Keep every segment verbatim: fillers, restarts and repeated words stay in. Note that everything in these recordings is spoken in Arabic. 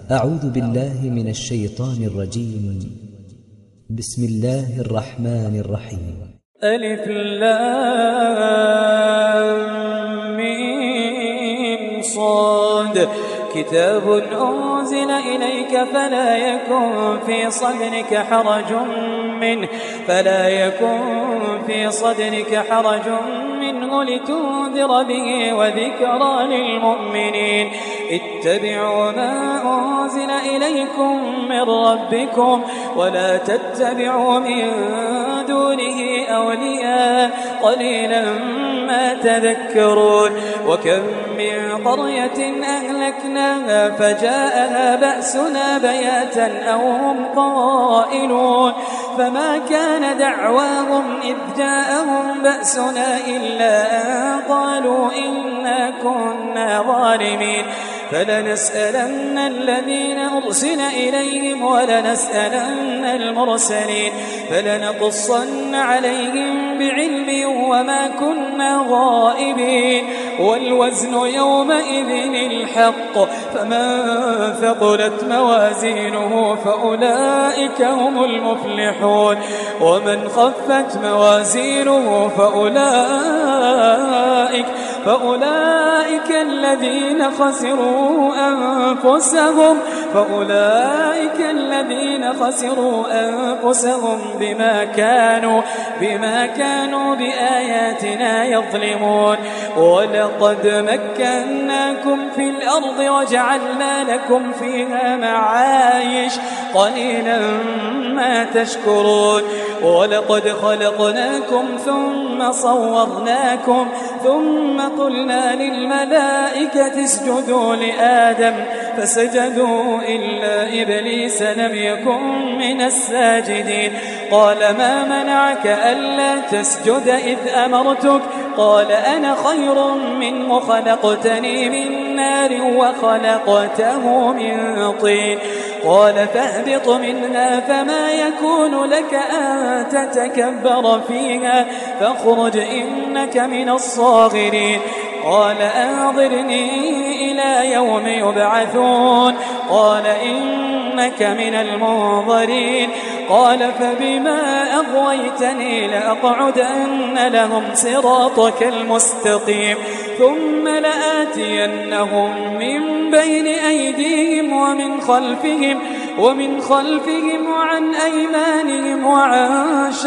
أعوذ بالله من الشيطان الرجيم. بسم الله الرحمن الرحيم. ألف لام ميم صاد. كتاب أنزل إليك فلا يكن في صدرك حرج منه فلا يكن في صدرك حرج منه لتنذر به وذكرى للمؤمنين. اتبعوا ما أنزل إليكم من ربكم ولا تتبعوا من دونه أولياء قليلا ما تذكرون. وكم من قرية أهلكناها فجاءها بأسنا بياتا أو هم قائلون فما كان دعواهم إذ جاءهم بأسنا إلا أن قالوا إنا كنا ظالمين. فلنسألن الذين أرسل إليهم ولنسألن المرسلين فلنقصن عليهم بعلم وما كنا غائبين. والوزن يومئذ الحق فمن ثقلت موازينه فأولئك هم المفلحون ومن خفت موازينه فأولئك فأولئك الذين خسروا أنفسهم فأولئك الذين خسروا أنفسهم بما كانوا بما كانوا بآياتنا يظلمون. ولقد مكناكم في الأرض وجعلنا لكم فيها معايش قليلا ما تشكرون. ولقد خلقناكم ثم صورناكم ثم قلنا للملائكة اسجدوا لآدم فسجدوا إلا إبليس لم يكن من الساجدين. قال ما منعك ألا تسجد إذ أمرتك قال أنا خير منه خلقتني من نار وخلقته من طين. قال فاهبط منها فما يكون لك أن تتكبر فيها فاخرج إنك من الصاغرين. قال أنظرني إلى يوم يبعثون قال إنك من المنظرين. قال فبما أغويتني لأقعدن لهم صراطك المستقيم ثم لآتينهم من بين أيديهم ومن خلفهم ومن خلفهم وعن أيمانهم وعن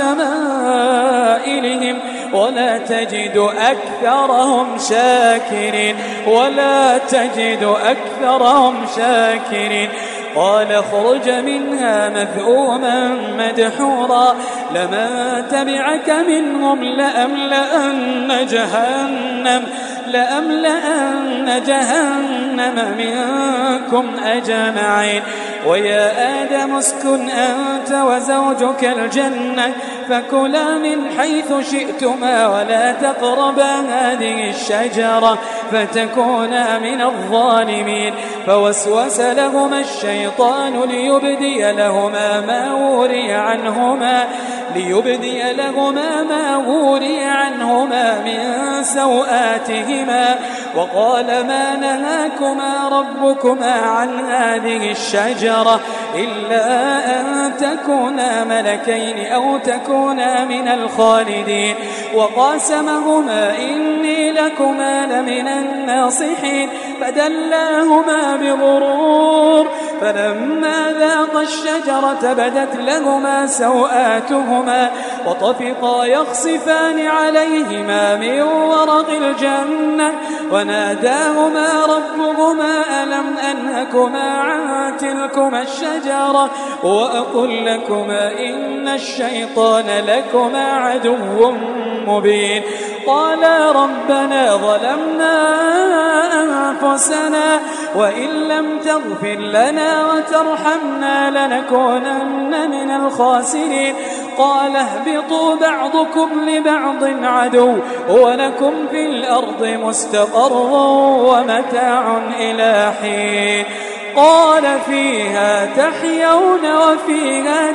شمائلهم ولا تجد أكثرهم شاكرين ولا تجد أكثرهم شاكرين. قال اخرج منها مذءوما مدحورا لمن تبعك منهم لأملأن جهنم لأملأن جهنم منكم أجمعين. ويا آدم اسكن أنت وزوجك الجنة فكلا من حيث شئتما ولا تقربا هذه الشجرة فتكونا من الظالمين. فوسوس لهما الشيطان ليبدي لهما ما وري عنهما ليبدي لهما ما وري عنهما من سوآتهما وقال ما نهاكما ربكما عن هذه الشجرة إلا أن تكونا ملكين أو تكونا من الخالدين. وقاسمهما إني لكما لمن الناصحين فدلاهما بغرور فلما ذاقا الشجرة بدت لهما سوآتهما وطفقا يخصفان عليهما من ورق الجنة وناداهما ربهما ألم أنهكما عن تلكما الشجرة وأقل لكما إن الشيطان لكما عدو مبين. قالا ربنا ظلمنا أنفسنا وإن لم تغفر لنا وترحمنا لنكونن من الخاسرين. قال اهبطوا بعضكم لبعض عدو ولكم في الأرض مستقر ومتاع إلى حين. قال فيها تحيون وفيها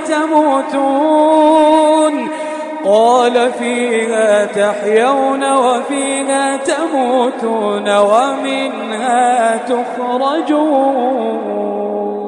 تموتون قال فيها تحيون وفيها تموتون ومنها تخرجون.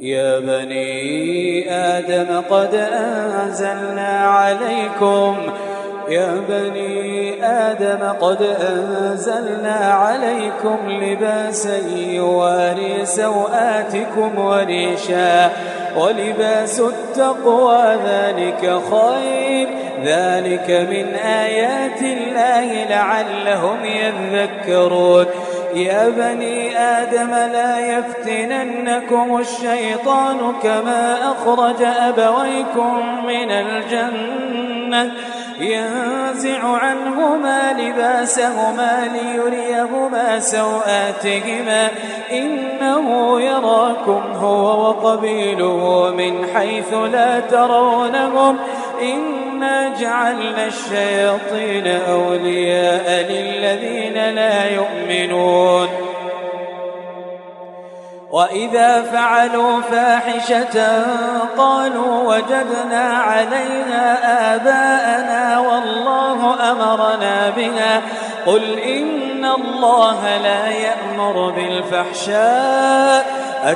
يا بني آدم قد أنزلنا عليكم يا بني آدم قد أنزلنا عليكم لباسا يواري سوآتكم وريشا ولباس التقوى ذلك خير ذلك من آيات الله لعلهم يذكرون يا بني آدم لا يفتننكم الشيطان كما أخرج أبويكم من الجنة ينزع عنهما لباسهما ليريهما سوآتهما إنه يراكم هو وقبيله من حيث لا ترونهم إنا جعلنا الشياطين أولياء للذين لا يؤمنون وإذا فعلوا فاحشة قالوا وجدنا عليها آباءنا والله أمرنا بها قل إن الله لا يأمر بالفحشاء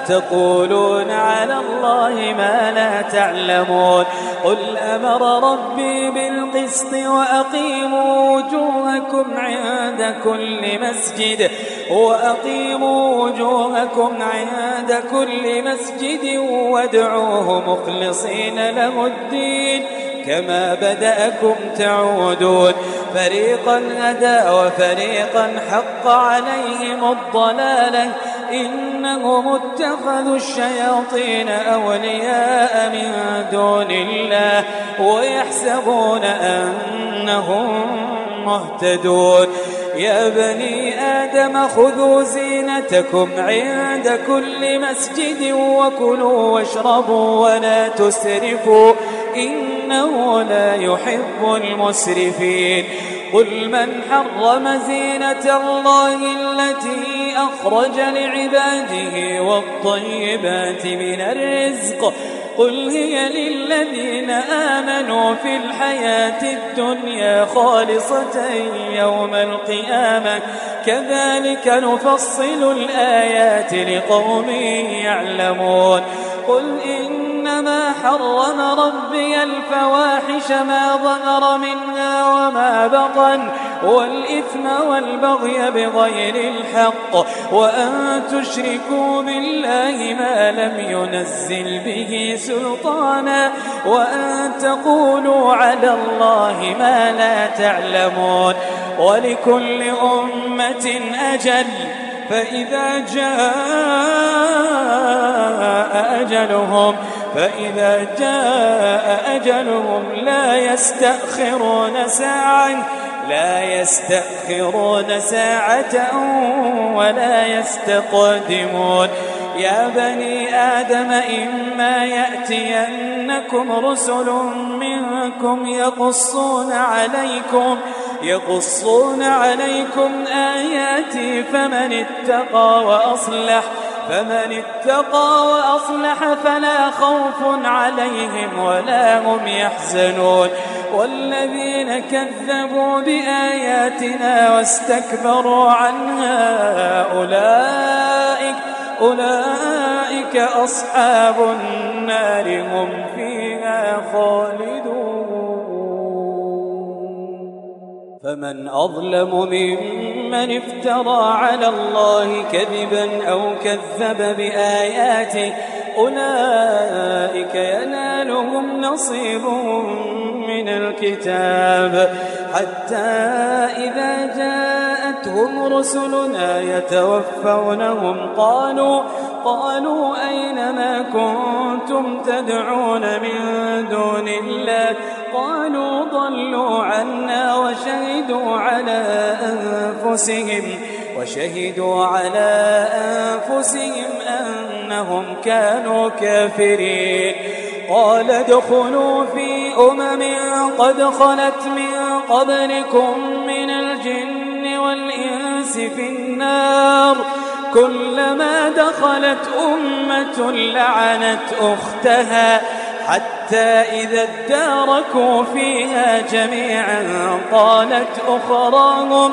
أتقولون على الله ما لا تعلمون قل أمر ربي بالقسط وأقيموا وجوهكم عند كل مسجد وأقيموا وجوهكم عند كل مسجد وادعوه مخلصين له الدين كما بدأكم تعودون فريقا هدى وفريقا حق عليهم الضلالة إنهم اتخذوا الشياطين أولياء من دون الله ويحسبون أنهم مهتدون يا بني آدم خذوا زينتكم عند كل مسجد وكلوا واشربوا ولا تسرفوا إنه لا يحب المسرفين قل من حرم زينة الله التي أخرج لعباده والطيبات من الرزق قل هي للذين آمنوا في الحياة الدنيا خالصة يوم القيامة كذلك نفصل الآيات لقوم يعلمون قل إنما حرم ربي الفواحش ما ظهر منها وما بطن والإثم والبغي بغير الحق وأن تشركوا بالله ما لم ينزل به سلطانا وأن تقولوا على الله ما لا تعلمون ولكل أمة أجل فإذا جاء أجلهم فإذا جاء أجلهم لا يستأخرون ساعة لا يستأخرون ساعة ولا يستقدمون يا بني آدم إما يأتينكم رسل منكم يقصون عليكم يقصون عليكم آياتي فمن اتقى وأصلح فمن اتقى وأصلح فلا خوف عليهم ولا هم يحزنون والذين كذبوا بآياتنا واستكبروا عنها أولئك أولئك أصحاب النار هم فيها خالدون فمن أظلم ممن افترى على الله كذبا أو كذب بآياته أولئك ينالهم نصيبهم من الكتاب حتى إذا جاءتهم رسلنا يتوفونهم قالوا قالوا أين ما كنتم تدعون من دون الله قالوا ضلوا عنا وشهدوا على أنفسهم وشهدوا على أنفسهم أنهم كانوا كافرين قال ادخلوا في أمم قد خلت من قبلكم من الجن والإنس في النار كلما دخلت أمة لعنت أختها حتى إذا اداركوا فيها جميعا قالت أخراهم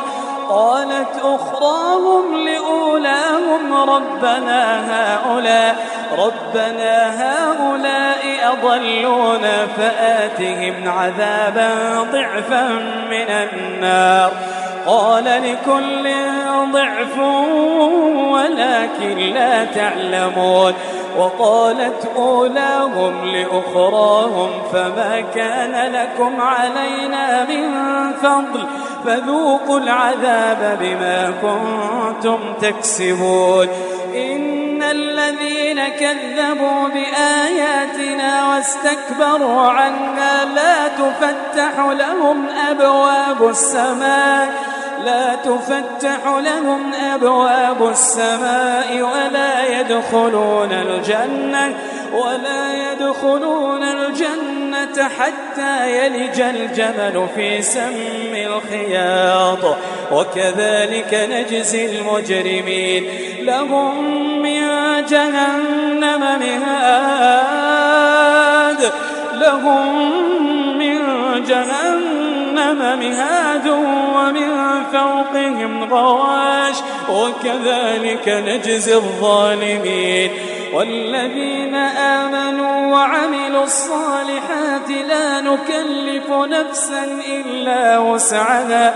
قالت أخراهم لأولاهم ربنا هؤلاء ربنا هؤلاء أضلونا فآتهم عذابا ضعفا من النار قال لكل ضعف ولكن لا تعلمون وقالت أولاهم لأخراهم فما كان لكم علينا من فضل فذوقوا العذاب بما كنتم تكسبون إن الذين كذبوا بآياتنا واستكبروا عنها لا تفتح لهم أبواب السماء لا تفتح لهم أبواب السماء ولا يدخلون الجنة ولا يدخلون الجنة حتى يلج الجمل في سم الخياط وكذلك نجزي المجرمين لهم من جهنم مهاد لهم من جهنم مهاد ومن فوقهم غواش وكذلك نجزي الظالمين والذين آمنوا وعملوا الصالحات لا نكلف نفسا إلا وسعها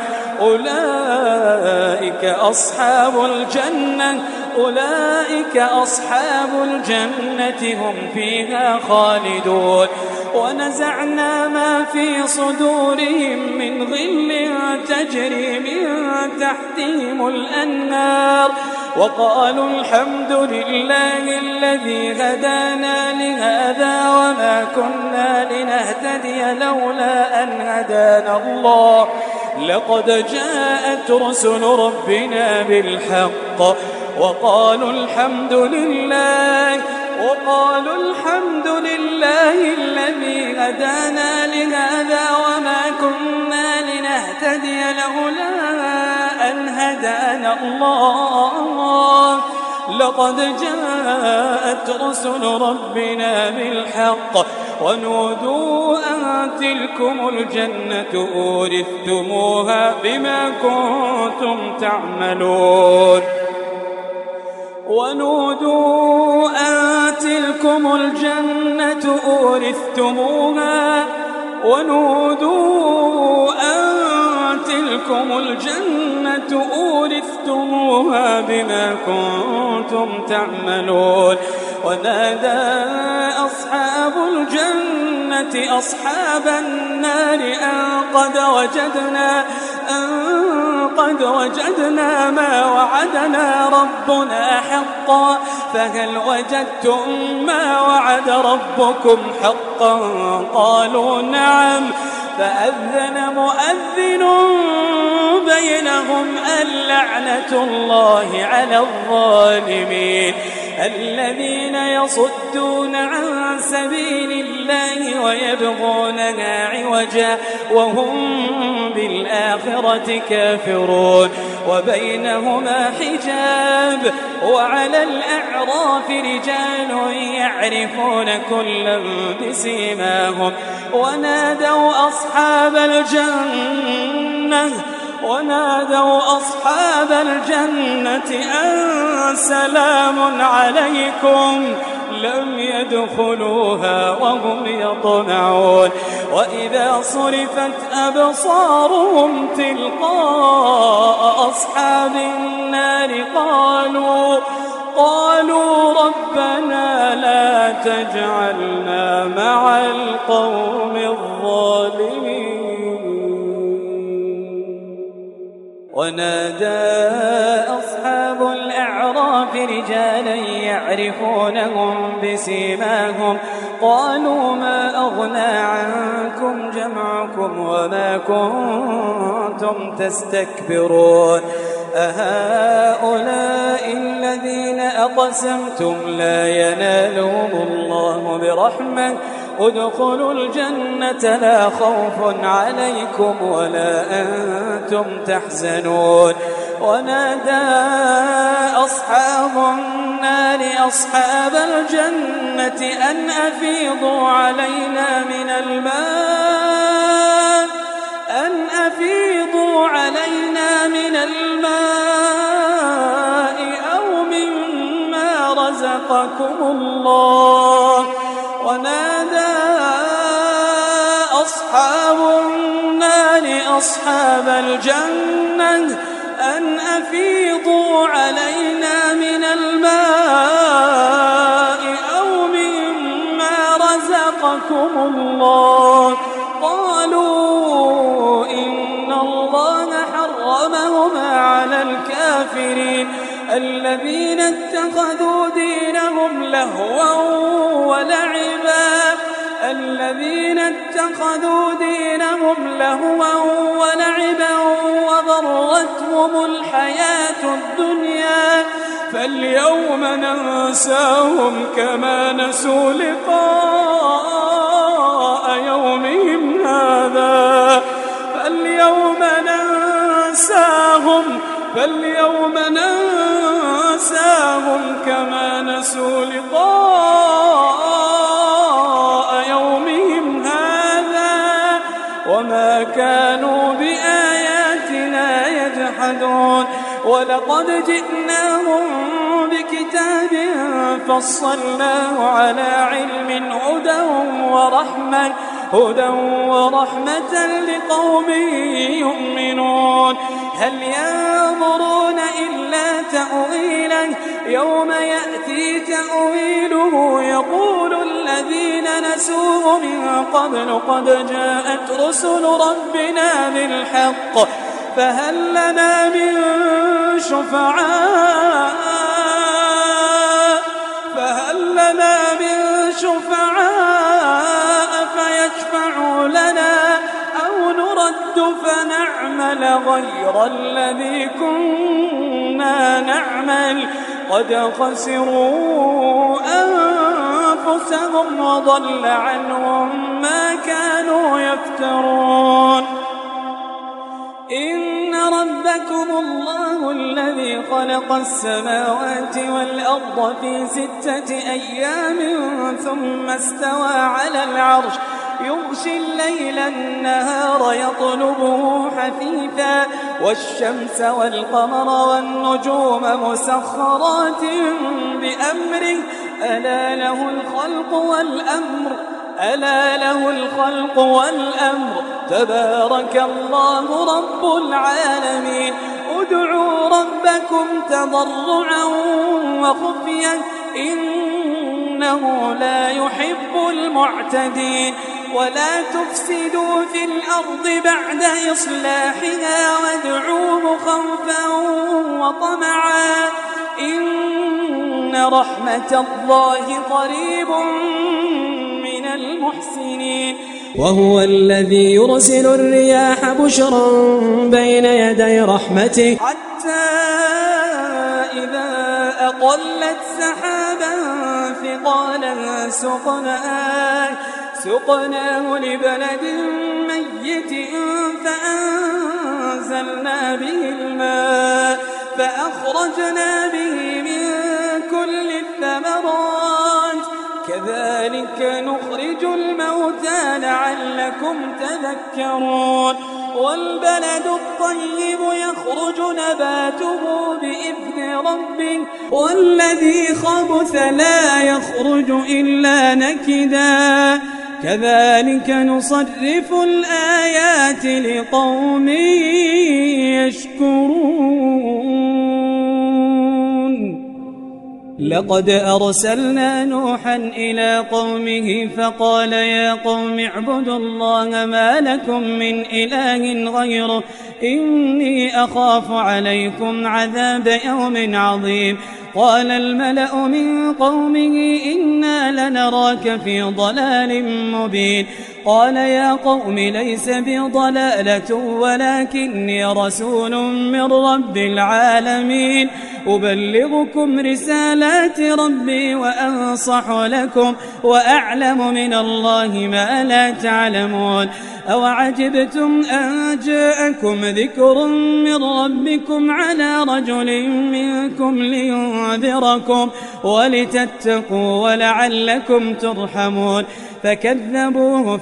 أولئك أصحاب الجنة أولئك أصحاب الجنة هم فيها خالدون ونزعنا ما في صدورهم من غل تجري من تحتهم الأنهار وقالوا الحمد لله الذي هدانا لهذا وما كنا لنهتدي لولا أن هدانا الله لقد جاءت رسل ربنا بالحق وقالوا الحمد لله وقالوا الحمد لله الذي هدانا لهذا وما كنا لنهتدي لولا أن هدانا الله لقد جاءت رسل ربنا بالحق ونودوا أن تلكم الجنة أورثتموها بما كنتم تعملون ونودوا أن تلكم الجنة أورثتموها ونودوا أن تلكم الجنة أورثتموها بما كنتم تعملون ونادى أصحاب الجنة أصحاب النار أن قد وجدنا أن قد وجدنا ما وعدنا ربنا حقا فهل وجدتم ما وعد ربكم حقا قالوا نعم فأذن مؤذن بينهم اللعنة الله على الظالمين الذين يصدون عن سبيل الله ويبغونها عوجا وهم بالآخرة كافرون وبينهما حجاب وعلى الأعراف رجال يعرفون كلا بسيماهم ونادوا أصحاب الجنة ونادوا أصحاب الجنة أن سلام عليكم لم يدخلوها وهم يطمعون وإذا صرفت أبصارهم تلقاء أصحاب النار قالوا قالوا ربنا لا تجعلنا مع القوم الظالمين ونادى أصحاب الأعراف رجالا يعرفونهم بسيماهم قالوا ما أغنى عنكم جمعكم وما كنتم تستكبرون أهؤلاء الذين أقسمتم لا ينالهم الله برحمة ادخلوا الجنة لا خوف عليكم ولا أنتم تحزنون ونادى أصحاب النار أصحاب الجنة أن أفيضوا علينا من الماء أن أفيضوا علينا من الماء أو مما رزقكم الله. ونادى أصحاب النار أصحاب الجنة أن أفيضوا علينا من الماء أو مما رزقكم الله. قالوا إن الله حرمهما على الكافرين الذين اتخذوا دينهم لهوا ولعبا الذين اتخذوا دينهم لهوا ولعبا وغرتهم الحياة الدنيا فاليوم ننساهم كما نسوا لقاء يومهم هذا فاليوم ننساهم فاليوم ننساهم كما نسوا لقاء يومهم هذا وما كانوا بآياتنا يجحدون. ولقد جئناهم بكتاب فصلناه على علم هدى ورحمة هدى ورحمة لقوم يؤمنون. هل ينظرون إلا تأويله يوم يأتي تأويله يقول الذين نسوه من قبل قد جاءت رسل ربنا بالحق فهل لنا من شفعاء فهل لنا من شفعاء فيشفعوا لنا أو نرد فنعمل غير الذي كنا نعمل قد خسروا أنفسهم وضل عنهم ما كانوا يفترون. إن ربكم الله الذي خلق السماوات والأرض في ستة أيام ثم استوى على العرش يغشي الليل النهار يطلبه حثيثا والشمس والقمر والنجوم مسخرات بأمره ألا له الخلق والأمر ألا له الخلق والأمر تبارك الله رب العالمين. ادعوا ربكم تضرعا وخفيا إنه لا يحب المعتدين. ولا تفسدوا في الأرض بعد إصلاحها وادعوه خوفا وطمعا إن رحمة الله قريب من المحسنين. وهو الذي يرسل الرياح بشرا بين يدي رحمته حتى إذا أقلت سحابا ثقالا سقناه سقناه لبلد ميت فأنزلنا به الماء فأخرجنا به من كل الثمرات كذلك نخرج الموتى لعلكم تذكرون. والبلد الطيب يخرج نباته بإذن ربه والذي خبث لا يخرج إلا نكدا كذلك نصرف الآيات لقوم يشكرون. لقد أرسلنا نوحا إلى قومه فقال يا قوم اعبدوا الله ما لكم من إله غيره إني أخاف عليكم عذاب يوم عظيم. قال الملأ من قومه إنا لنراك في ضلال مبين. قال يا قوم ليس بي ضلالة ولكني رسول من رب العالمين أبلغكم رسالات ربي وأنصح لكم وأعلم من الله ما لا تعلمون. أوعجبتم أن جاءكم ذكر من ربكم على رجل منكم لينذركم ولتتقوا ولعلكم ترحمون. فكذبوه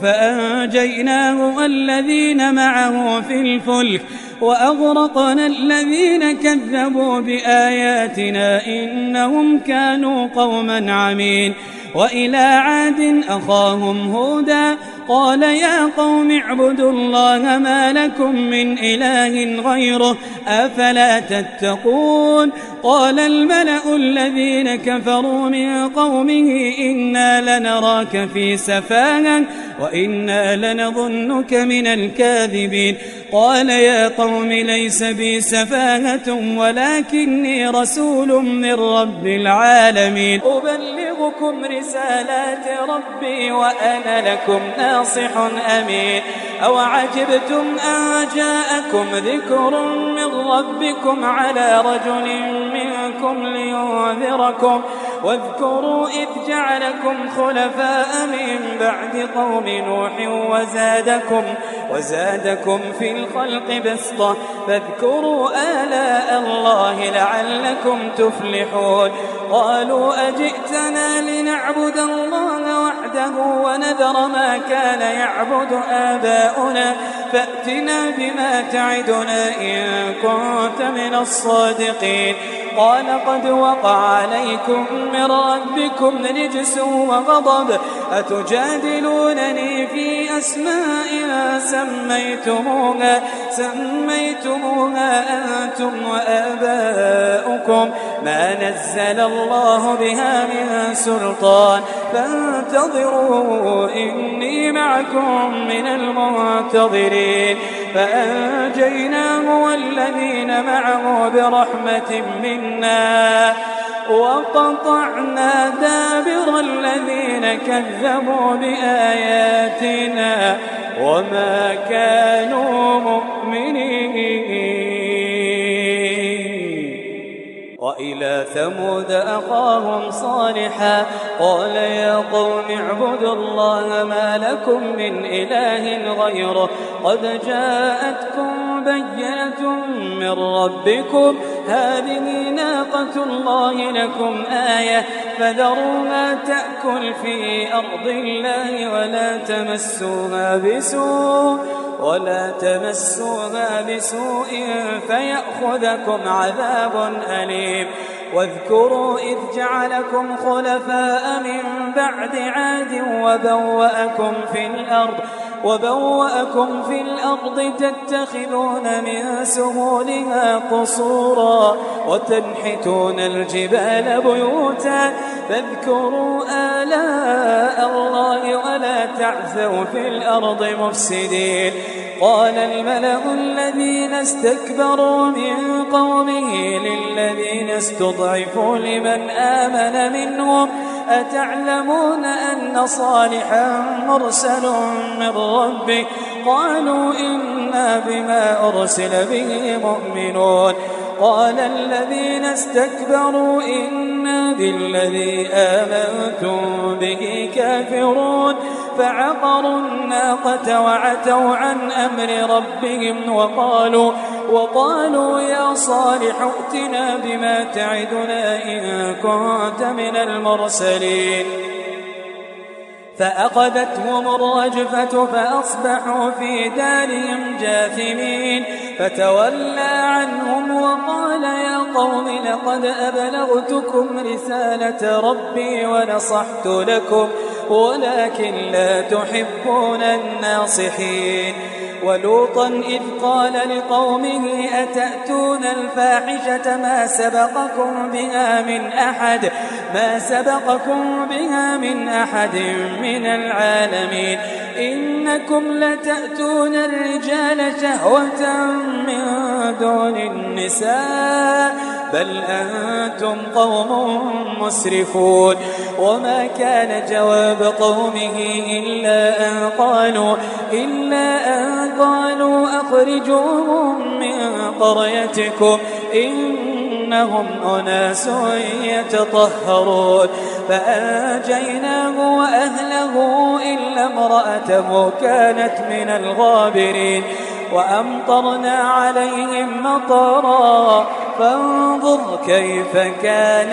فأنجيناه والذين معه في الفلك وأغرقنا الذين كذبوا بآياتنا إنهم كانوا قوما عمين. وإلى عاد أخاهم هودا قال يا قوم اعبدوا الله ما لكم من إله غيره أفلا تتقون. قال الملأ الذين كفروا من قومه إنا لنراك في سفاهة وإنا لنظنك من الكاذبين. قال يا قوم ليس بي سفاهة ولكني رسول من رب العالمين أبلغكم رسالات ربي وأنا لكم ناصح أمين. أو عجبتم أن جاءكم ذكر من ربكم على رجل منكم لينذركم واذكروا إذ جعلكم خلفاء من بعد قوم نوح وزادكم, وزادكم في الخلق بسطة فاذكروا آلاء الله لعلكم تفلحون. قالوا أجئتنا لنعبد الله وحده ونذر ما كان يعبد آباؤنا فأتنا بما تعدنا إن كنت من الصادقين. قال قد وقع عليكم من ربكم رجس وغضب أتجادلونني في أسماء سميتموها, سميتموها أنتم وآباؤكم ما نزل الله بها من سلطان فانتظروا إني معكم من المنتظرين. فأنجيناه والذين معه برحمة منا وقطعنا دابر الذين كذبوا بآياتنا وما كانوا مؤمنين. وإلى ثمود أخاهم صالحا قال يا قوم اعبدوا الله ما لكم من إله غيره قد جاءتكم بينة من ربكم هذه ناقة الله لكم آية فذروها تأكل في أرض الله ولا تمسوها بسوء ولا تمسوها بسوء فيأخذكم عذاب أليم. واذكروا إذ جعلكم خلفاء من بعد عاد وبوأكم في الأرض وبوأكم في الأرض تتخذون من سهولها قصورا وتنحتون الجبال بيوتا فاذكروا آلاء الله ولا تعثوا في الأرض مفسدين. قال الملأ الذين استكبروا من قومه للذين استضعفوا لمن آمن منهم أتعلمون أن صالحا مرسل من ربك قالوا إنا بما أرسل به مؤمنون. قال الذين استكبروا إنا بالذي آمنتم به كافرون فعقروا الناقة وعتوا عن أمر ربهم وقالوا, وقالوا يا صالح ائتنا بما تعدنا إن كنت من المرسلين. فأخذتهم الرجفة فأصبحوا في دارهم جاثمين فتولى عنهم وقال يا قوم لقد أبلغتكم رسالة ربي ونصحت لكم ولكن لا تحبون الناصحين. ولوطا إذ قال لقومه أتأتون الفاحشة ما سبقكم بها من أحد ما سبقكم بها من أحد من العالمين إنكم لتأتون الرجال شهوة من دون النساء بل أنتم قوم مسرفون. وما كان جواب قومه إلا أن قالوا إلا أن قالوا أخرجوهم من قريتكم إنهم أناس يتطهرون. فأنجيناه وأهله إلا امرأته كانت من الغابرين وأمطرنا عليهم مطرا فانظر كيف كان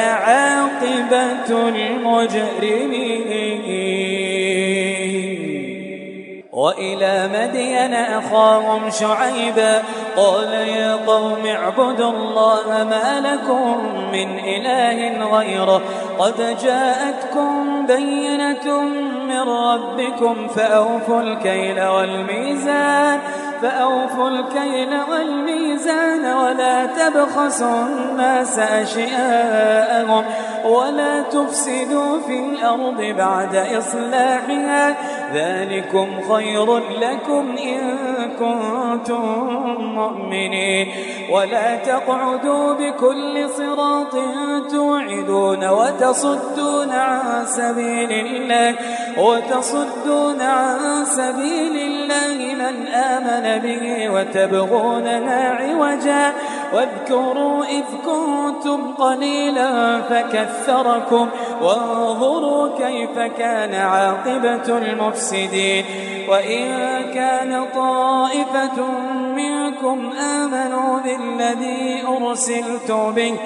عاقبة المجرمين. وإلى مدين أخاهم شعيبا قال يا قوم اعبدوا الله ما لكم من إله غيره قد جاءتكم بينة من ربكم فأوفوا الكيل والميزان فأوفوا الكيل والميزان ولا تبخسوا الناس أشياءهم ولا تفسدوا في الأرض بعد إصلاحها ذلكم خير لكم إن كنتم مؤمنين ولا تقعدوا بكل صراط توعدون وتصدون عن سبيل الله وتصدون عن سبيل الله من آمن به وتبغونها عوجا واذكروا إذ كنتم قليلا فكثركم وانظروا كيف كان عاقبة المفسدين وإن كان طائفة منكم آمنوا بالذي أرسلت به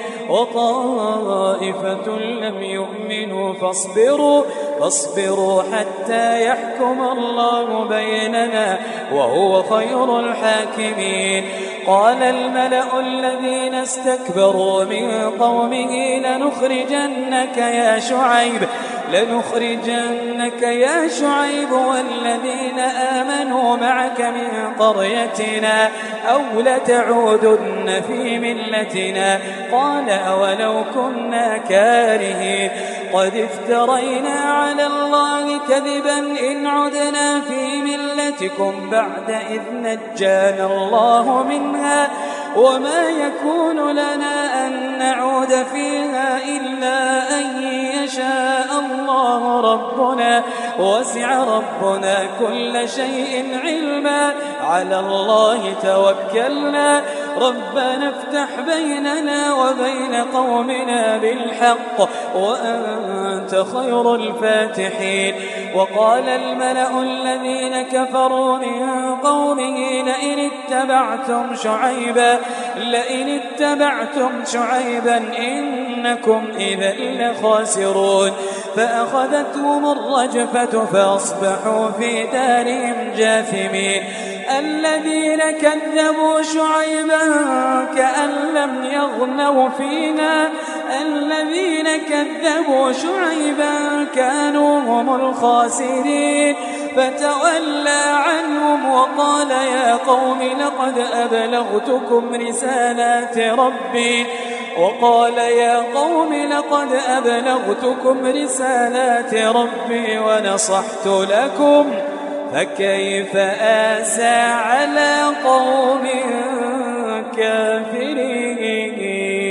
وطائفة لم يؤمنوا فاصبروا فاصبروا حتى يحكم الله بيننا وهو خير الحاكمين قال الملأ الذين استكبروا من قومه لنخرجنك يا شعيب لنخرجنك يا شعيب والذين آمنوا معك من قريتنا أو لتعودن في ملتنا قال أولو كنا كارهين قد افترينا على الله كذبا إن عدنا في ملتكم بعد إذ نجانا الله منها وما يكون لنا أن نعود فيها إلا أن يشاء الله ربنا وسع ربنا كل شيء علما على الله توكلنا ربنا افتح بيننا وبين قومنا بالحق وأنت خير الفاتحين وقال الملأ الذين كفروا من قومه لئن اتبعتم شعيبا لئن اتبعتم شعيبا إنكم إذا لخاسرون فأخذتهم الرجفة فأصبحوا في دارهم جاثمين الذين كذبوا شعيبا كأن لم يغنوا فينا الذين كذبوا شعيبا كانوا هم الخاسرين فتولى عنهم وقال يا قوم لقد أبلغتكم رسالات ربي وقال يا قوم لقد أبلغتكم رسالات ربي ونصحت لكم فكيف آسى على قوم كافرين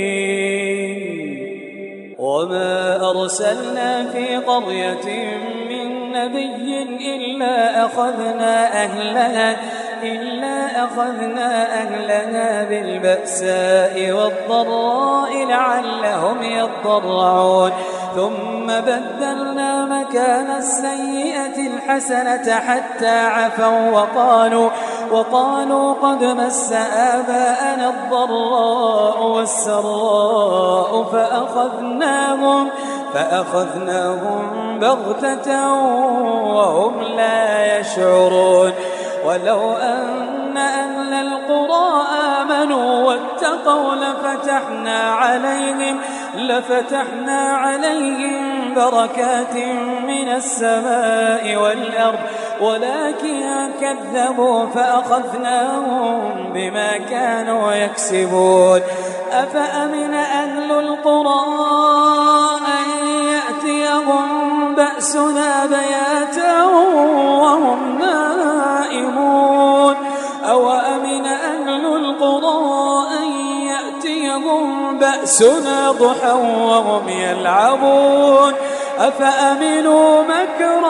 وما أرسلنا في قرية من نبي إلا أخذنا أهلها إلا أخذنا أهلها بالبأساء والضراء لعلهم يضرعون ثم بدلنا مكان السيئة الحسنة حتى عفوا وقالوا وقالوا قد مس آباءنا الضراء والسراء فأخذناهم فأخذناهم بغتة وهم لا يشعرون ولو أن أهل القرى آمنوا واتقوا لفتحنا عليهم لفتحنا عليهم بركات من السماء والأرض ولكن كذبوا فأخذناهم بما كانوا يكسبون أفأمن أهل القرى أن يأتيهم بأسنا بياتا وهم نائمون أو أمن أهل القرى أن يأتيهم بأسنا ضحى وهم يلعبون أفأمنوا مكر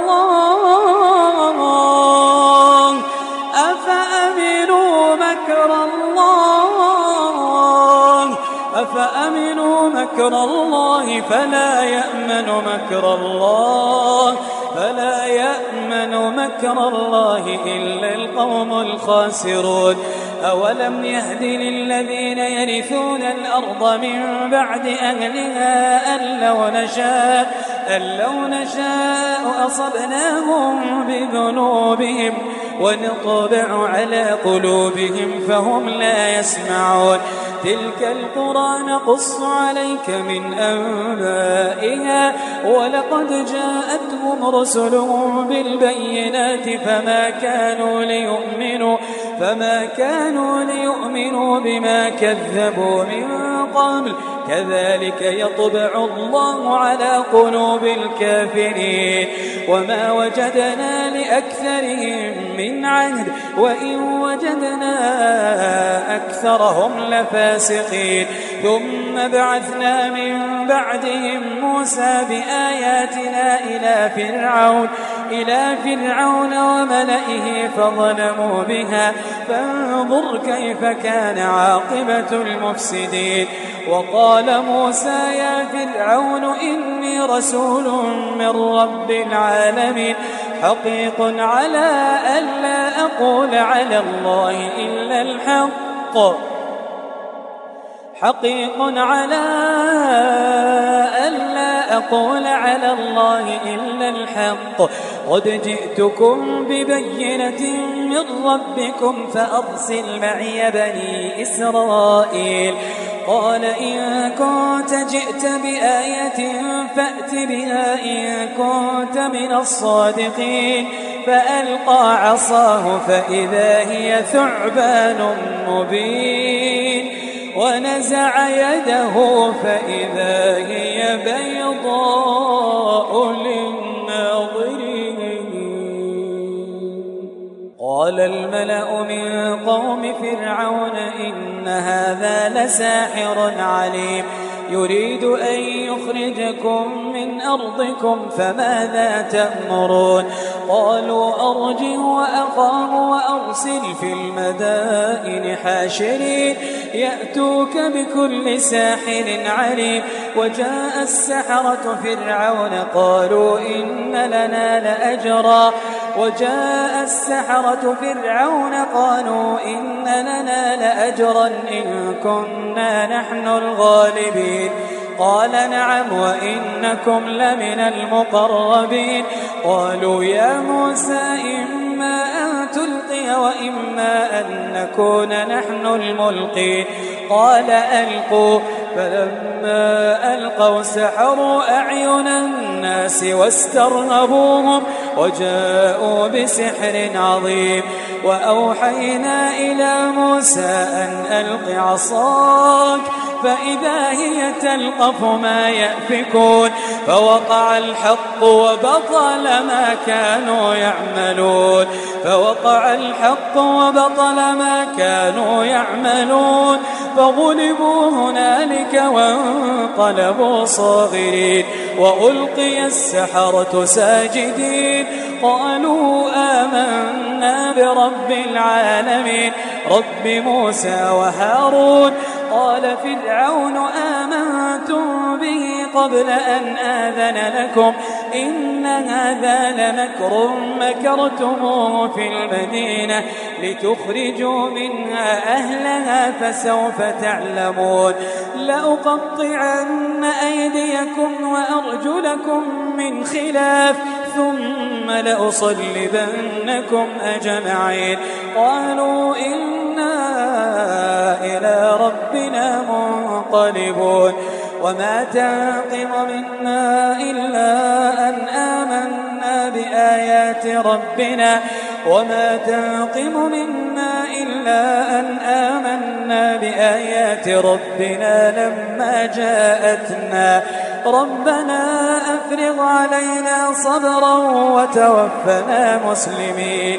الله أفأمنوا مكر الله أفأمنوا مكر الله فلا يأمن مكر الله فلا يأمن مكر الله إلا القوم الخاسرون أولم يهد للذين يرثون الأرض من بعد أهلها أن لو نشاء, أن لو نشاء أصبناهم بذنوبهم ونطبع على قلوبهم فهم لا يسمعون. تلك القرى نقص عليك من أنبائها ولقد جاءتهم رسلهم بالبينات فما كانوا ليؤمنوا فما كانوا ليؤمنوا بما كذبوا من قبل كذلك يطبع الله على قلوب الكافرين. وما وجدنا لأكثرهم من عهد وإن وجدنا أكثرهم لفاسقين. ثم بعثنا من بعدهم موسى بآياتنا إلى فرعون إلى فرعون وملئه فظلموا بها فانظر كيف كان عاقبة المفسدين. وقال موسى يا فرعون إني رسول من رب العالمين حقيق على ألا أقول على الله إلا الحق حقيق على ألا أقول على الله إلا الحق قد جئتكم ببينة من ربكم فأرسل معي بني إسرائيل. قال إن كنت جئت بآية فأت بها إن كنت من الصادقين. فألقى عصاه فإذا هي ثعبان مبين ونزع يده فإذا هي بيضاء للناظرين. قال الملأ من قوم فرعون إن هذا لساحر عليم يريد أن يخرجكم من أرضكم فماذا تأمرون. قالوا أرجه وأخاه وأرسل في المدائن حاشرين يأتوك بكل ساحر عليم. وجاء السحرة فرعون قالوا إن لنا لأجرا وجاء السحرة فرعون قالوا إن لنا لأجرا إن كنا نحن الغالبين. قال نعم وإنكم لمن المقربين. قالوا يا موسى إما أن تلقي وإما أن نكون نحن الملقين. قال ألقوا فلما ألقوا سحروا أعين الناس واسترهبوهم وجاءوا بسحر عظيم. وأوحينا إلى موسى أن ألق عصاك فإذا هي تلقف ما يأفكون. فوقع الحق وبطل ما كانوا يعملون فوقع الحق وبطل ما كانوا يعملون فغلبوا هنالك وانقلبوا صاغرين. وألقي السحرة ساجدين قالوا آمنا برب العالمين رب موسى وهارون. قال فرعون آمنتم به قبل أن آذن لكم إن هذا لمكر مكرتموه في المدينة لتخرجوا منها أهلها فسوف تعلمون. لأقطعن أيديكم وأرجلكم من خلاف ثم لأصلبنكم أجمعين. قالوا إنا إلى ربنا منقلبون. وما تنقم منا إلا أن آمنا بآيات ربنا وما تنقم منا إلا أن آمنا بآيات ربنا لما جاءتنا ربنا أفرغ علينا صبرا وتوفنا مسلمين.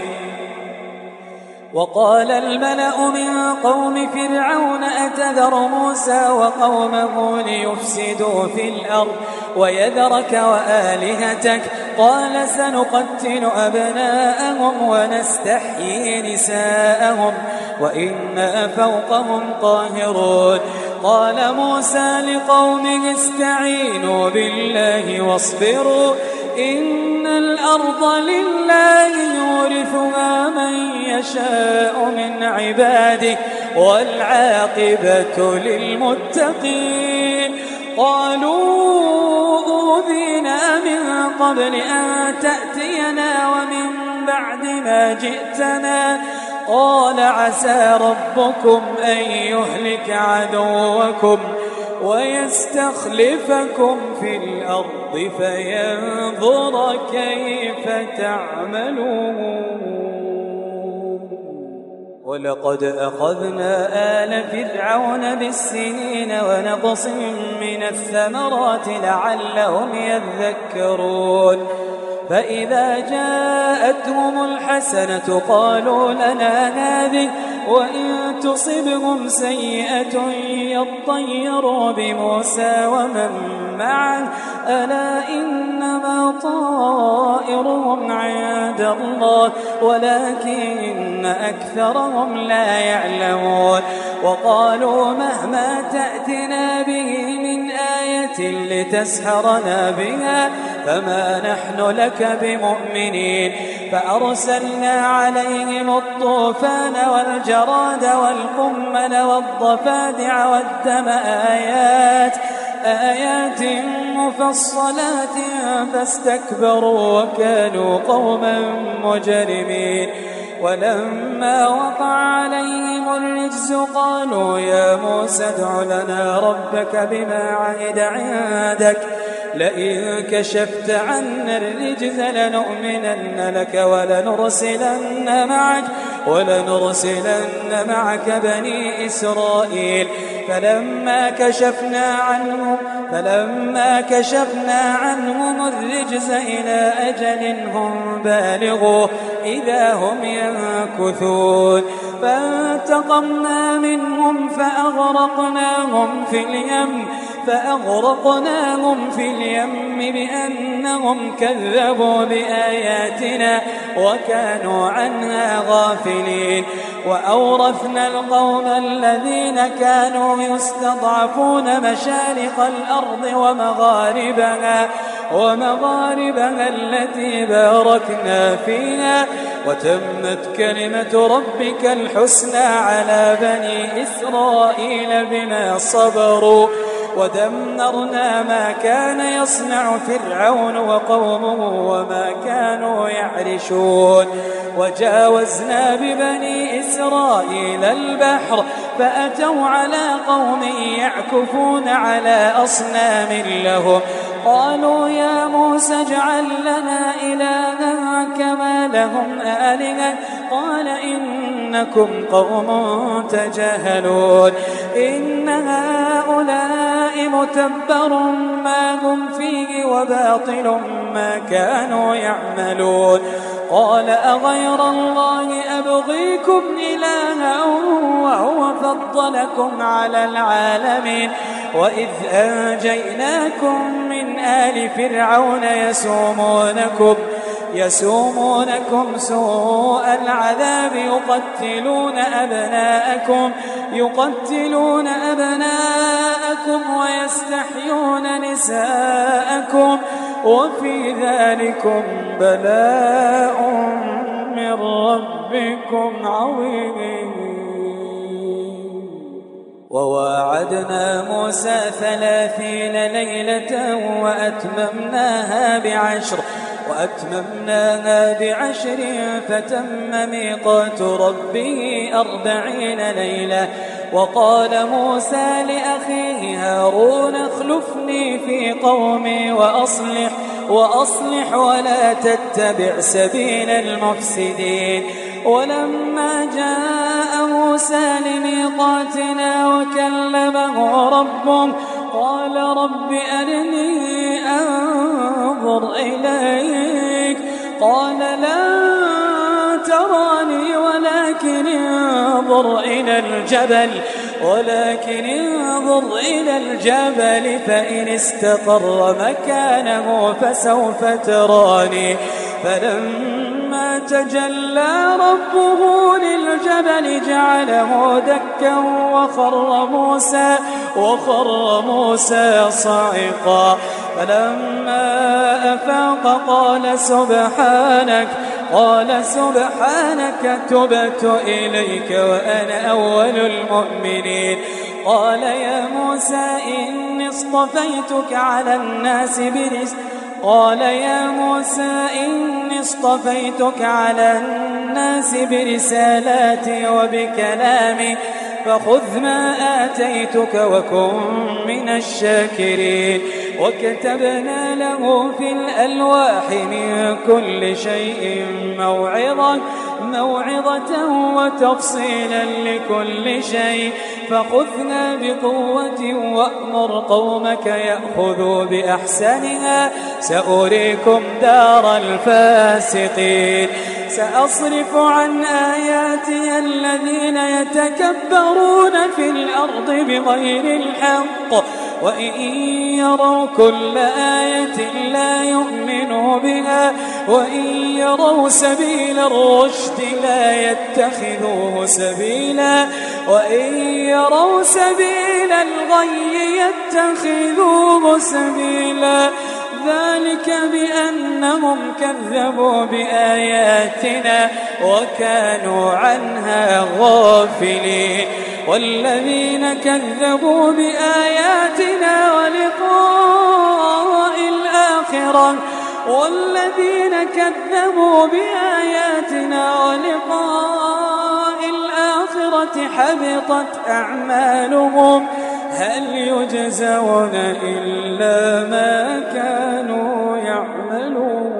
وقال الملأ من قوم فرعون أتذر موسى وقومه ليفسدوا في الأرض ويذرك وآلهتك قال سنقتل أبناءهم ونستحيي نساءهم وإنا فوقهم قاهرون. قال موسى لقومه استعينوا بالله واصبروا إن إن الأرض لله يورثها من يشاء من عباده والعاقبة للمتقين. قالوا أوذينا من قبل أن تأتينا ومن بعد ما جئتنا قال عسى ربكم أن يهلك عدوكم ويستخلفكم في الأرض فينظر كيف تعملون. ولقد أخذنا آل فرعون بالسنين ونقص من الثمرات لعلهم يذكرون. فإذا جاءتهم الحسنة قالوا لنا هذه وإن تصبهم سيئة يطيروا بموسى ومن معه ألا إنما طائرهم عند الله ولكن أكثرهم لا يعلمون. وقالوا مهما تأتنا به من آية لتسحرنا بها فما نحن لك بمؤمنين. فأرسلنا عليهم الطوفان والجراد والقمل والضفادع والدم آيات آيات مفصلات فاستكبروا وكانوا قوما مجرمين. ولما وقع عليهم الرجز قالوا يا موسى ادع لنا ربك بما عهد عندك لئن كشفت عنا الرجز لنؤمنن لك ولنرسلن معك ولنرسلن معك بني إسرائيل. فلما كشفنا عنهم فلما كشفنا عنهم الرجز إلى أجل هم بالغوه إذا هم ينكثون. فانتقمنا منهم فأغرقناهم في اليم فأغرقناهم في اليم بأنهم كذبوا بآياتنا وكانوا عنها غافلين. وأورثنا القوم الذين كانوا يستضعفون مشارق الأرض ومغاربها ومغاربها التي باركنا فيها وتمت كلمة ربك الحسنى على بني إسرائيل بما صبروا ودمرنا ما كان يصنع فرعون وقومه وما كانوا يعرشون. وجاوزنا ببني إسرائيل البحر فأتوا على قوم يعكفون على أصنام لهم قالوا يا موسى اجعل لنا إلها كما لهم آلهة قال إنكم قوم تجهلون. إن هؤلاء متبر ما هم فيه وباطل ما كانوا يعملون. قال أغير الله أبغيكم إلها وهو فضلكم على العالمين وإذ أنجيناكم من آل فرعون يسومونكم يسومونكم سوء العذاب يقتلون أبناءكم يقتلون أبناءكم ويستحيون نساءكم وفي ذلكم بلاء من ربكم عظيم. وواعدنا موسى ثلاثين ليلة وأتممناها بعشر وأتممناها بعشر فتم ميقات ربه أربعين ليلة. وقال موسى لأخيه هارون اخلفني في قومي وأصلح وأصلح ولا تتبع سبيل المفسدين. ولما جاء موسى لميقاتنا وكلمه ربه قال رب أرني أنظر إليك قال لن تراني ولكن انظر إلى الجبل ولكن انظر إلى الجبل فإن استقر مكانه فسوف تراني. فلما تجلى ربه للجبل جعله دكا وخر موسى وخر موسى صعقا. فلما أفاق قال سبحانك قال سبحانك تبت إليك وأنا أول المؤمنين. قال يا موسى إني اصطفيتك على الناس برس قال يا موسى إني اصطفيتك على الناس برسالاتي وبكلامي فخذ ما آتيتك وكن من الشاكرين. وكتبنا له في الألواح من كل شيء موعظة موعظة وتفصيلا لكل شيء فخذنا بقوة وأمر قومك يأخذوا بأحسنها سأريكم دار الفاسقين. سأصرف عن آياتي الذين يتكبرون في الأرض بغير الحق وإن يروا كل آية لا يؤمنوا بها وإن يروا سبيل الرشد لا يتخذوه سبيلا وإن يروا سبيل الغي يتخذوه سبيلا. ذلك بأنهم كذبوا بآياتنا وكانوا عنها غافلين. والذين كذبوا بآياتنا ولقاء الآخرة والذين كذبوا بآياتنا ولقاء الآخرة حبطت أعمالهم هل يجزون إلا ما كانوا يعملون.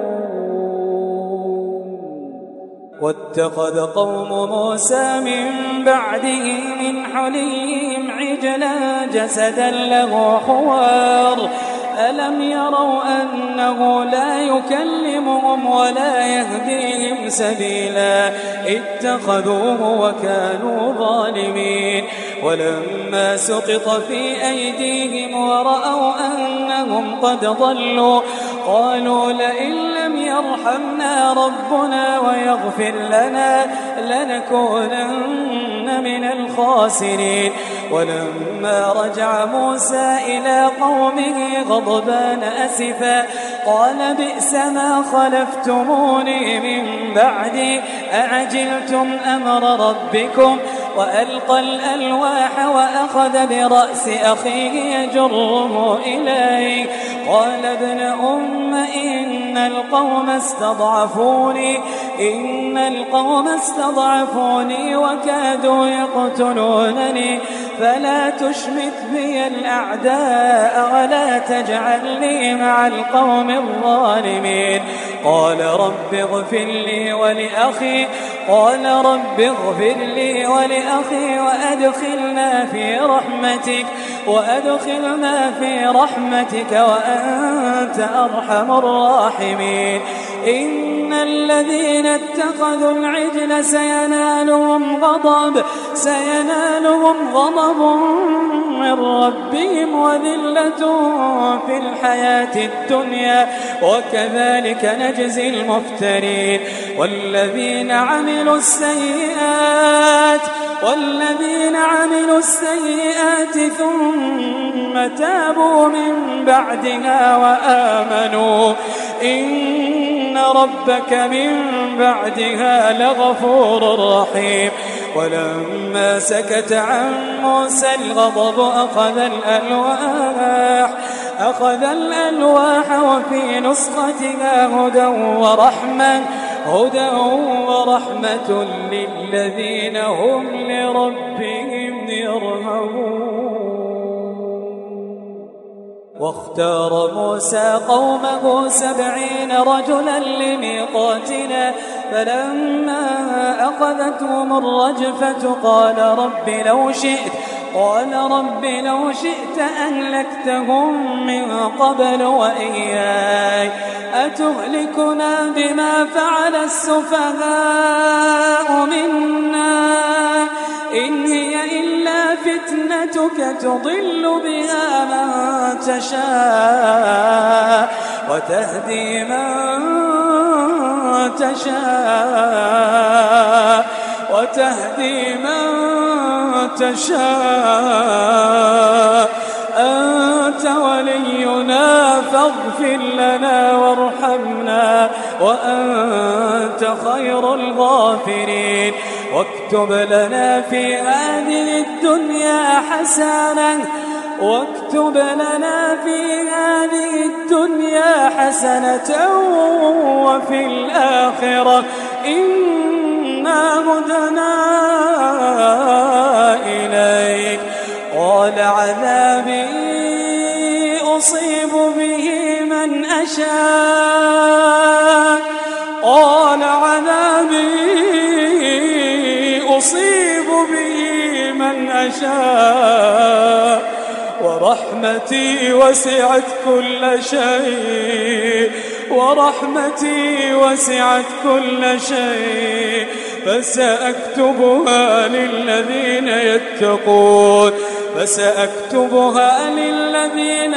واتخذ قوم موسى من بعده من حليهم عجلا جسدا له خوار ألم يروا أنه لا يكلمهم ولا يهديهم سبيلا اتخذوه وكانوا ظالمين. ولما سقط في أيديهم ورأوا أنهم قد ضلوا قالوا لئن لم يرحمنا ربنا ويغفر لنا لنكونن من الخاسرين. ولما رجع موسى إلى قومه غضبان أسفا قال بئس ما خلفتموني من بعدي أعجلتم أمر ربكم وألقى الألواح وأخذ برأس أخيه يجره إليه قال ابن أم إن القوم استضعفوني إن القوم استضعفوني وكادوا يقتلونني فلا تشمت بي الأعداء ولا تجعلني مع القوم الظالمين. قال رب اغفر لي ولأخي قال رب اغفر لي ولأخي وأدخلنا في رحمتك وأدخلنا في رحمتك وأنت أرحم الراحمين. إن الذين اتخذوا العجل سينالهم غضب سينالهم غضب من ربهم وذلة في الحياة الدنيا وكذلك نجزي المفترين. والذين عملوا السيئات والذين عملوا السيئات ثم تابوا من بعدها وآمنوا إن ربك من بعدها لغفور رحيم. ولما سكت عن موسى الغضب أخذ الألواح أخذ الألواح وفي نسختها هدى ورحمة هدى ورحمة للذين هم لربهم يرهبون. واختار موسى قومه سبعين رجلا لميقاتنا فلما أخذتهم الرجفة قال رب لو شئت قال رب لو شئت أهلكتهم من قبل وإياي أتهلكنا بما فعل السفهاء منا إن هي إلا فتنتك تضل بها من تشاء وتهدي من تشاء وتهدي من تشاء أنت ولينا فاغفر لنا وارحمنا وأنت خير الغافرين. واكتب لنا في هذه الدنيا حسنة واكتب لنا في هذه الدنيا حسنة وفي الآخرة إنا هدنا إليك. قال عذابي أصيب به من أشاء قال عذابي أصيب به من أشاء ورحمتي وسعت كل شيء ورحمتي وسعت كل شيء فسأكتبها للذين يتقون فسأكتبها للذين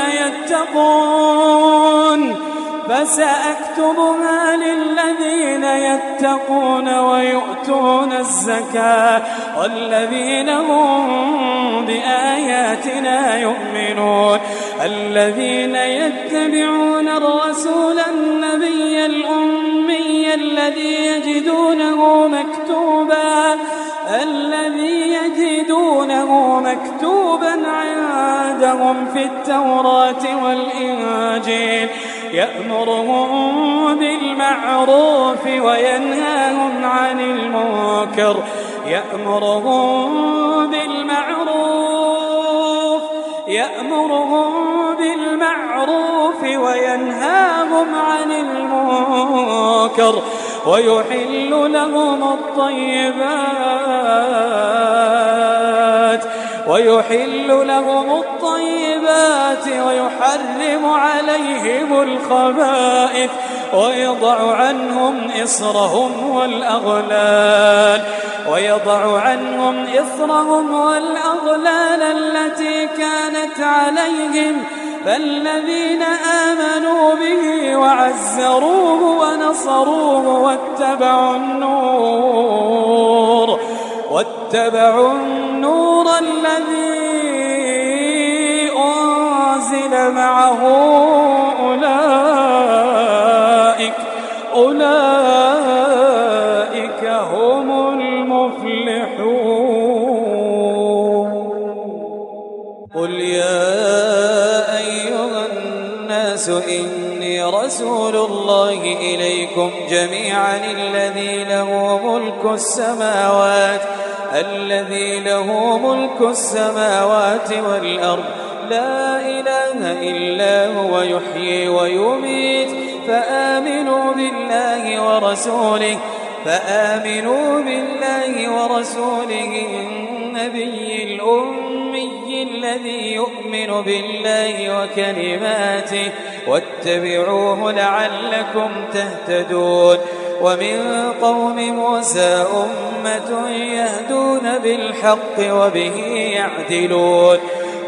يتقون فسأكتبها للذين يتقون ويؤتون الزكاة والذين هم بآياتنا يؤمنون. الذين يتبعون الرسول النبي الأمي الذي يجدونه مكتوبا الذي يجدونه مكتوبا عندهم في التوراة والإنجيل يأمرهم بالمعروف وينهاهم عن المنكر يأمرهم بالمعروف يأمرهم بالمعروف وينهاهم عن المنكر ويحل لهم الطيبات ويحل لهم الطيبات ويحرم عليهم الخبائث ويضع عنهم إصرهم والأغلال ويضع عنهم إصرهم والأغلال التي كانت عليهم فالذين آمنوا به وعزروه ونصروه واتبعوا النور واتبعوا النور الذي أنزل معه أولئك أولئك هم المفلحون. قل يا أيها الناس إني رسول الله إليكم جميعا الذي له ملك السماوات الذي له ملك السماوات والأرض لا إله إلا هو يحيي ويميت فآمنوا بالله ورسوله فآمنوا بالله ورسوله النبي الأمي الذي يؤمن بالله وكلماته واتبعوه لعلكم تهتدون. ومن قوم موسى أمة يهدون بالحق وبه يعدلون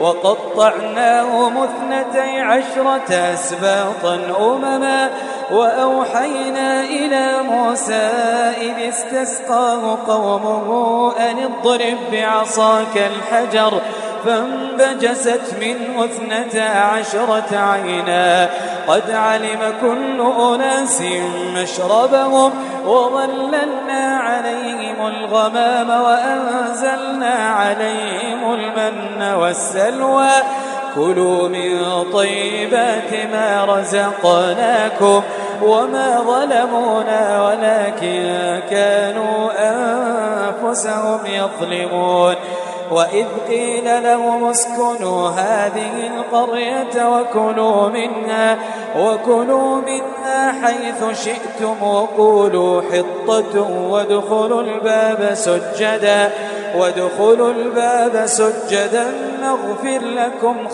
وقطعناهم اثنتي عشرة أسباطا أمما وأوحينا إلى موسى إذ استسقاه قومه أن اضرب بعصاك الحجر فانبجست منه اثنتا عشرة عينا قد علم كل أناس مشربهم وظللنا عليهم الغمام وأنزلنا عليهم المن والسلوى كلوا من طيبات ما رزقناكم وما ظلمونا ولكن كانوا أنفسهم يظلمون. وإذ قيل لهم اسكنوا هذه القرية وكلوا منها وكلوا منها حيث شئتم وقولوا حطة وادخلوا الباب سجدا وادخلوا الباب سجدا نغفر لكم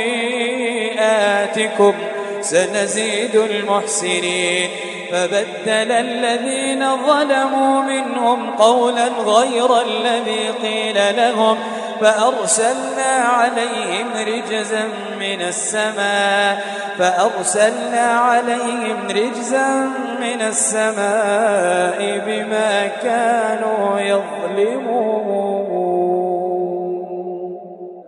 خطيئاتكم سنزيد المحسنين. فبدل الذين ظلموا منهم قولا غير الذي قيل لهم فأرسلنا عليهم رجزا من السماء فأرسلنا عليهم رجزا من السماء بما كانوا يظلمون.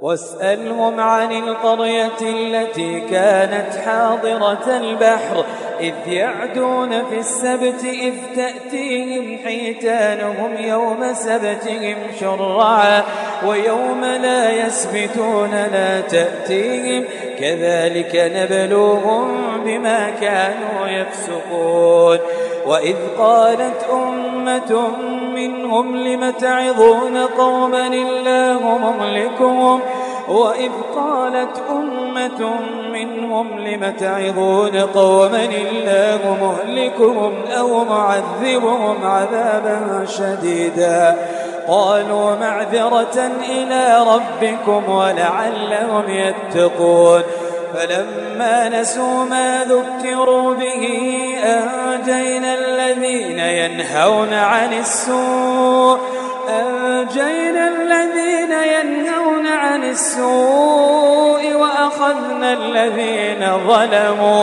واسألهم عن القرية التي كانت حاضرة البحر إذ يعدون في السبت إذ تأتيهم حيتانهم يوم سبتهم شرعا ويوم لا يسبتون لا تأتيهم كذلك نبلوهم بما كانوا يفسقون وإذ قالت أمة منهم لم تعظون قوما الله مهلكهم وإذ قالت أمة منهم لم تعظون قوما الله مهلكهم أو معذبهم عذابا شديدا قالوا معذرة إلى ربكم ولعلهم يتقون فلما نسوا ما ذكروا به أنجينا الذين ينهون عن السوء أنجينا الذين ينهون عن السوء وأخذنا الذين ظلموا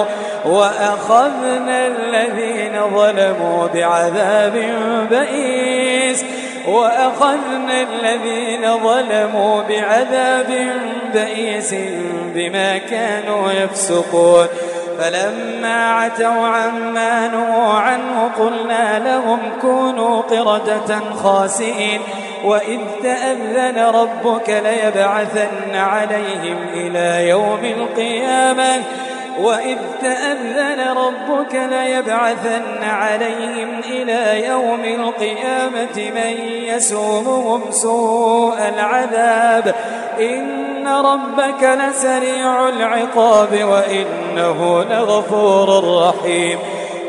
وأخذنا الذين ظلموا بعذاب بئيس وأخذنا الذين ظلموا بعذاب بئيس بما كانوا يفسقون فلما عتوا عما نهوا عنه قلنا لهم كونوا قردة خاسئين وإذ تأذن ربك ليبعثن عليهم إلى يوم القيامة وإذ تأذن ربك ليبعثن عليهم إلى يوم القيامة من يسومهم سوء العذاب إن ربك لسريع العقاب وإنه لغفور رحيم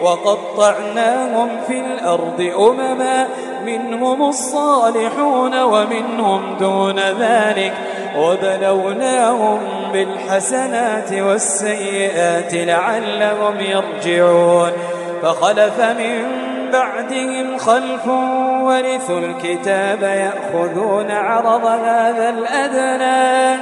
وقطعناهم في الأرض أمما منهم الصالحون ومنهم دون ذلك وبلوناهم بالحسنات والسيئات لعلهم يرجعون فخلف من بعدهم خلف ورثوا الكتاب يأخذون عرض هذا الأدنى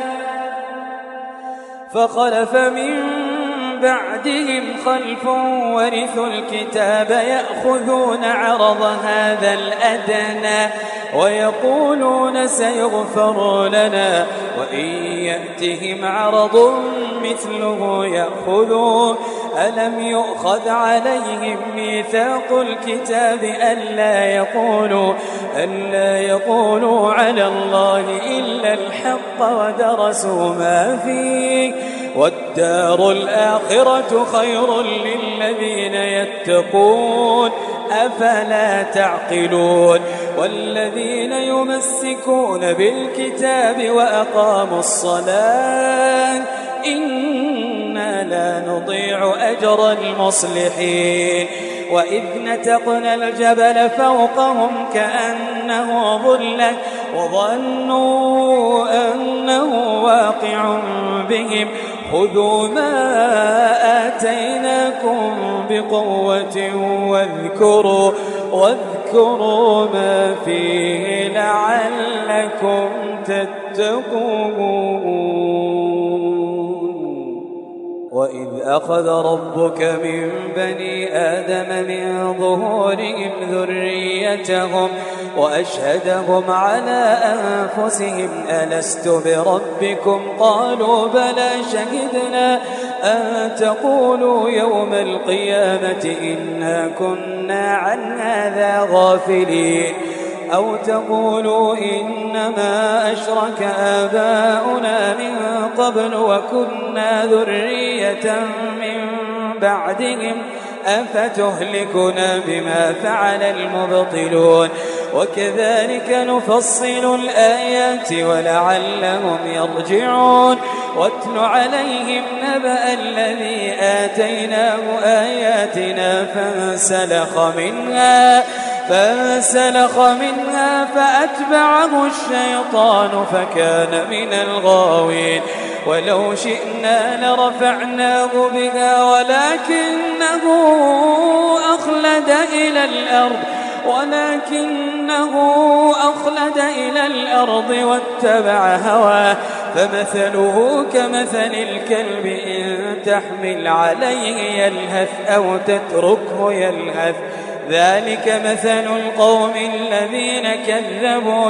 فخلف من بعدهم خلف ورثوا الكتاب يأخذون عرض هذا الأدنى ويقولون سيغفر لنا وإن يأتهم عرض مثله يأخذوه ألم يؤخذ عليهم ميثاق الكتاب ألا يقولوا, ألا يقولوا على الله إلا الحق ودرسوا ما فيه والدار الآخرة خير للذين يتقون أفلا تعقلون والذين يمسكون بالكتاب وأقاموا الصلاة إنا لا نضيع أجر المصلحين وإذ نتقنا الجبل فوقهم كأنه ظلة وظنوا أنه واقع بهم خذوا ما آتيناكم بقوة واذكروا, واذكروا ما فيه لعلكم تتقون وإذ أخذ ربك من بني آدم من ظهورهم ذريتهم وأشهدهم على أنفسهم ألست بربكم قالوا بلى شهدنا أن تقولوا يوم القيامة إنا كنا عن هذا غافلين أو تقولوا إنما أشرك آباؤنا من قبل وكنا ذرية من بعدهم أفتهلكنا بما فعل المبطلون وكذلك نفصل الآيات ولعلهم يرجعون واتل عليهم نبأ الذي آتيناه آياتنا فانسلخ منها فانسلخ منها فأتبعه الشيطان فكان من الغاوين ولو شئنا لرفعناه بها ولكنه أخلد إلى الأرض ولكنه أخلد إلى الأرض واتبع هواه فمثله كمثل الكلب إن تحمل عليه يلهث أو تتركه يلهث ذلك مثل القوم الذين كذبوا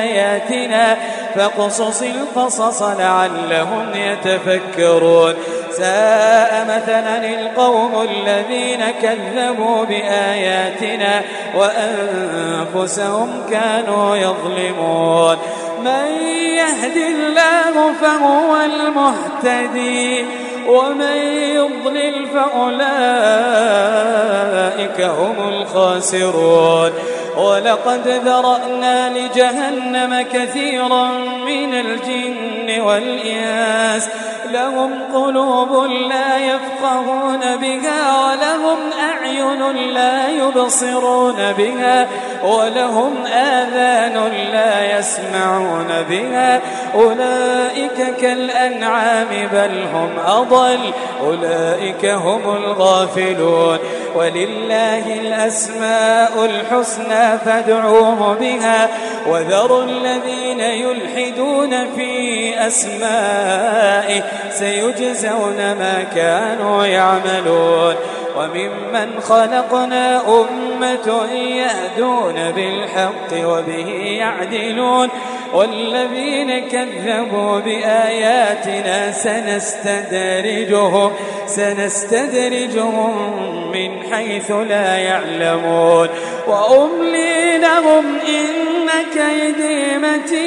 بآياتنا فاقصص القصص لعلهم يتفكرون ساء مثلا القوم الذين كذبوا بآياتنا وأنفسهم كانوا يظلمون من يهد الله فهو المهتدي ومن يضلل فأولئك هم الخاسرون ولقد ذرأنا لجهنم كثيرا من الجن والإنس لهم قلوب لا يفقهون بها ولهم أعين لا يبصرون بها ولهم آذان لا يسمعون بها أولئك كالأنعام بل هم أضل أولئك هم الغافلون ولله الأسماء الحسنى فادعوه بها وذروا الذين يلحدون في أسمائه سيجزون ما كانوا يعملون وممن خلقنا أمة يهدون بالحق وبه يعدلون والذين كذبوا بآياتنا سنستدرجهم سنستدرجهم من حيث لا يعلمون وأملي لهم إن كيدي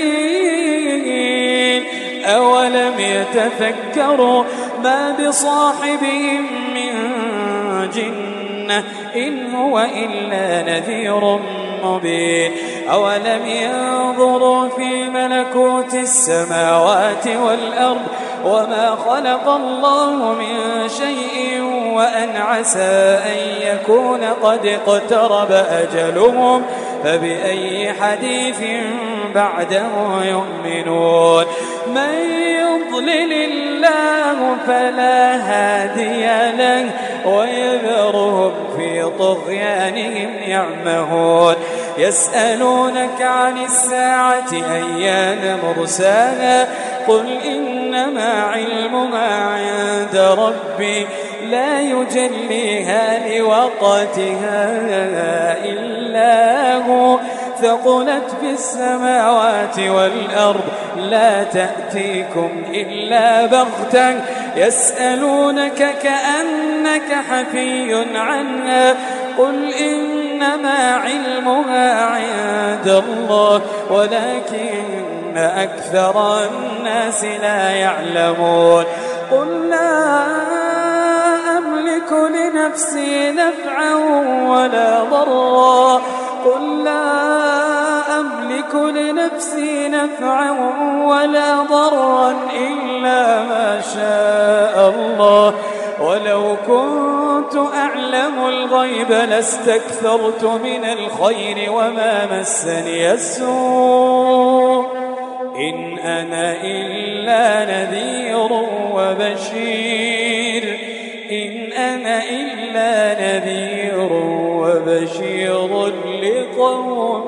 متين أولم يتفكروا ما بصاحبهم من جنة إن هو إلا نذير مبين أولم ينظروا في ملكوت السماوات والأرض وما خلق الله من شيء وأن عسى أن يكون قد اقترب أجلهم فبأي حديث بعده يؤمنون من يضلل الله فلا هادي له ويذرهم في طغيانهم يعمهون يسألونك عن الساعة أيان مرساها قل إنما علمها عند ربي لا يجليها لوقتها إلا هو ثقلت في السماوات والأرض لا تأتيكم إلا بغتة يسألونك كأنك حفي عنها قل إنما علمها عند الله ولكن أكثر الناس لا يعلمون قل لا أملك لنفسي نفعا ولا ضرا قل لا أملك لنفسي نفعا ولا ضرا إلا ما شاء الله ولو كنت أعلم الغيب لاستكثرت من الخير وما مسني السوء إن أنا إلا نذير وبشير إن أنا إلا نذير وبشير لقوم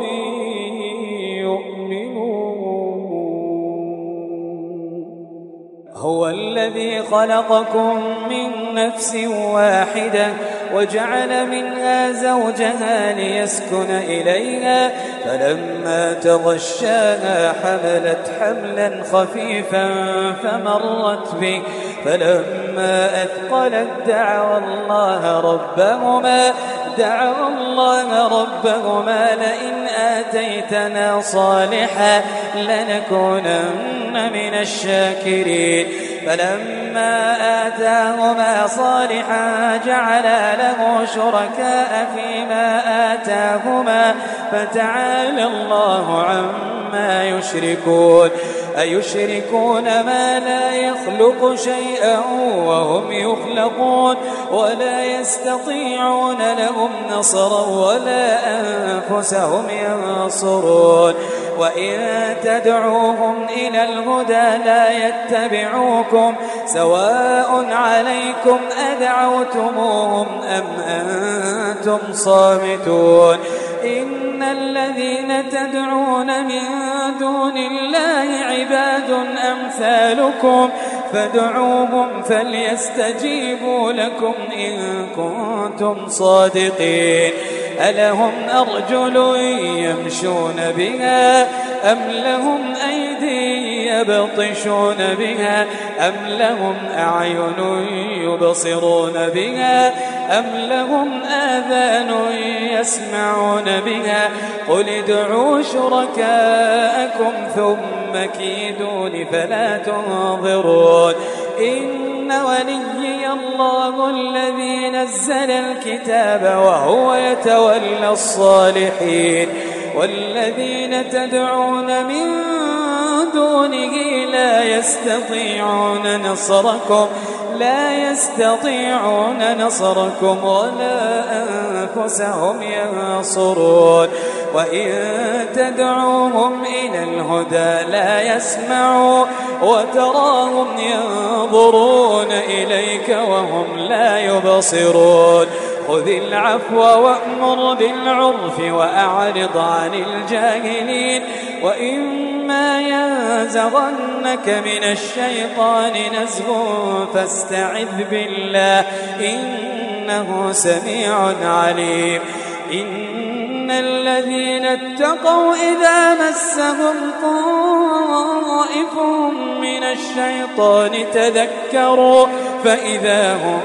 هو الذي خلقكم من نفس واحدة وجعل منها زوجها ليسكن إليها فلما تغشاها حملت حملا خفيفا فمرت به فلما أثقلت دعوا الله ربهما دعوا الله ربهما لئن آتيتنا صالحا لنكونن من الشاكرين فلما آتاهما صالحا جعلا له شركاء فيما آتاهما فتعالى الله عما يشركون أيشركون ما لا يخلق شيئا وهم يخلقون ولا يستطيعون لهم نصرا ولا أنفسهم ينصرون وإن تدعوهم إلى الهدى لا يتبعوكم سواء عليكم أدعوتموهم أم أنتم صامتون إن الذين تدعون من دون الله عباد أمثالكم فادعوهم فليستجيبوا لكم إن كنتم صادقين ألهم أرجل يمشون بها أم لهم أيدي يبطشون بها أم لهم أعين يبصرون بها أم لهم آذان يسمعون بها قل ادعوا شركاءكم ثم كيدون فلا تنظرون إن وليي الله الذي نزل الكتاب وهو يتولى الصالحين والذين تدعون من دونه لا يستطيعون نصركم لا يستطيعون نصركم ولا أنفسهم ينصرون وإن تدعوهم إلى الهدى لا يسمعوا وتراهم ينظرون إليك وهم لا يبصرون خذ العفو وأمر بالعرف وأعرض عن الجاهلين وإما ينزغنك من الشيطان نزغ فاستعذ بالله إنه سميع عليم إن الذين اتقوا إذا مسهم طائف من الشيطان تذكروا فإذا هم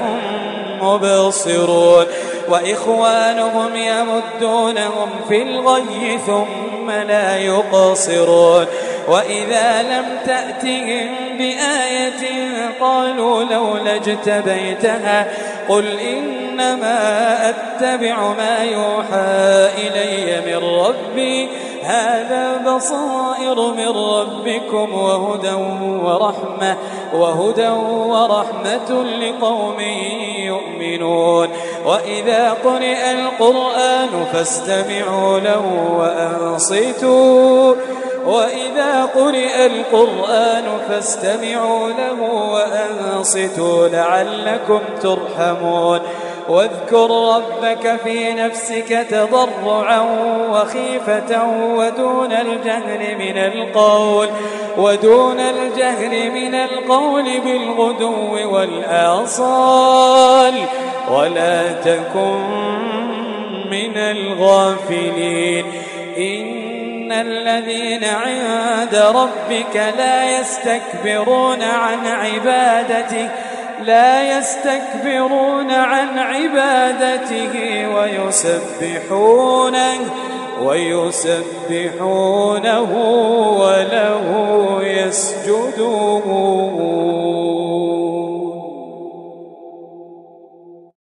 مبصرون وإخوانهم يمدونهم في الغي ثم لا يقصرون وإذا لم تأتهم بآية قالوا لولا اجتبيتها قل إنما أتبع ما يوحى إلي من ربي هذا بصائر من ربكم وهدى ورحمة وهدى ورحمة لقوم يؤمنون وإذا قرئ القرآن فاستمعوا له وأنصتوا وإذا قرئ القرآن فاستمعوا له وأنصتوا لعلكم ترحمون واذكر ربك في نفسك تضرعا وخيفة ودون الجهر من القول ودون الجهر من القول بالغدو والآصال ولا تكن من الغافلين إن الذين عند ربك لا يستكبرون عن عبادته لا يستكبرون عن عبادته ويسبحونه ويسبحونه وله يسجدون